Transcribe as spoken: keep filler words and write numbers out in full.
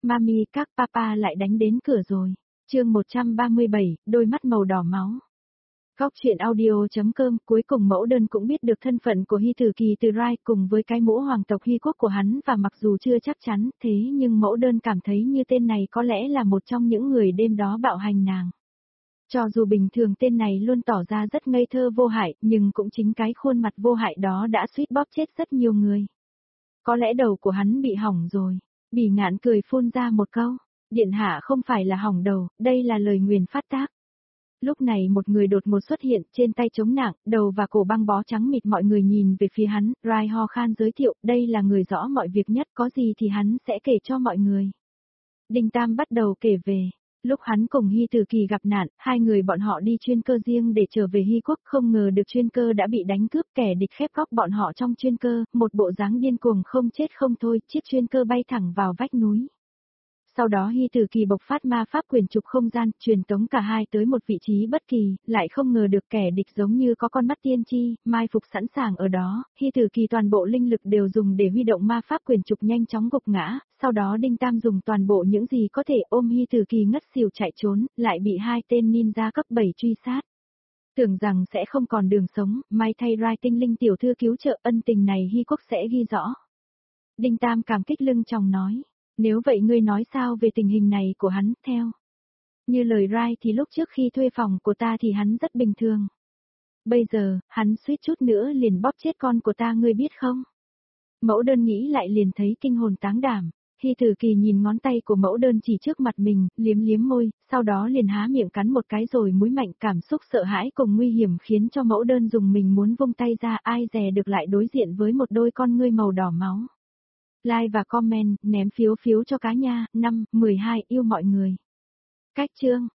Mami, các papa lại đánh đến cửa rồi. Chương một trăm ba mươi bảy, đôi mắt màu đỏ máu. Góc truyện audio.com. Cuối cùng mẫu đơn cũng biết được thân phận của Hy Tử Kỳ từ Rai cùng với cái mũ hoàng tộc Hy quốc của hắn, và mặc dù chưa chắc chắn, thế nhưng mẫu đơn cảm thấy như tên này có lẽ là một trong những người đêm đó bạo hành nàng. Cho dù bình thường tên này luôn tỏ ra rất ngây thơ vô hại, nhưng cũng chính cái khuôn mặt vô hại đó đã suýt bóp chết rất nhiều người. Có lẽ đầu của hắn bị hỏng rồi. Bỉ Ngạn cười phun ra một câu. Điện hạ không phải là hỏng đầu, đây là lời nguyền phát tác. Lúc này một người đột ngột xuất hiện, trên tay chống nặng, đầu và cổ băng bó trắng mịt. Mọi người nhìn về phía hắn, Rai ho khan giới thiệu, đây là người rõ mọi việc nhất, có gì thì hắn sẽ kể cho mọi người. Đinh Tam bắt đầu kể về. Lúc hắn cùng Hy Tử Kỳ gặp nạn, hai người bọn họ đi chuyên cơ riêng để trở về Hy quốc, không ngờ được chuyên cơ đã bị đánh cướp, kẻ địch khép góc bọn họ trong chuyên cơ, một bộ dáng điên cuồng không chết không thôi, chiếc chuyên cơ bay thẳng vào vách núi. Sau đó Hy Tử Kỳ bộc phát ma pháp quyền trục không gian, truyền tống cả hai tới một vị trí bất kỳ, lại không ngờ được kẻ địch giống như có con mắt tiên tri, mai phục sẵn sàng ở đó, Hy Tử Kỳ toàn bộ linh lực đều dùng để huy động ma pháp quyền trục nhanh chóng gục ngã, sau đó Đinh Tam dùng toàn bộ những gì có thể ôm Hy Tử Kỳ ngất xỉu chạy trốn, lại bị hai tên ninja cấp bảy truy sát. Tưởng rằng sẽ không còn đường sống, may thay Rai tinh linh tiểu thư cứu trợ, ân tình này Hy quốc sẽ ghi rõ. Đinh Tam cảm kích lưng tròng nói. Nếu vậy ngươi nói sao về tình hình này của hắn, theo như lời Rai thì lúc trước khi thuê phòng của ta thì hắn rất bình thường. Bây giờ, hắn suýt chút nữa liền bóp chết con của ta, ngươi biết không? Mẫu đơn nghĩ lại liền thấy kinh hồn táng đảm. Hy Tử Kỳ nhìn ngón tay của mẫu đơn chỉ trước mặt mình, liếm liếm môi, sau đó liền há miệng cắn một cái rồi múi mạnh. Cảm xúc sợ hãi cùng nguy hiểm khiến cho mẫu đơn dùng mình muốn vung tay ra, ai dè được lại đối diện với một đôi con ngươi màu đỏ máu. Like và comment, ném phiếu phiếu cho cá nha, năm, mười hai, yêu mọi người. Cách chương.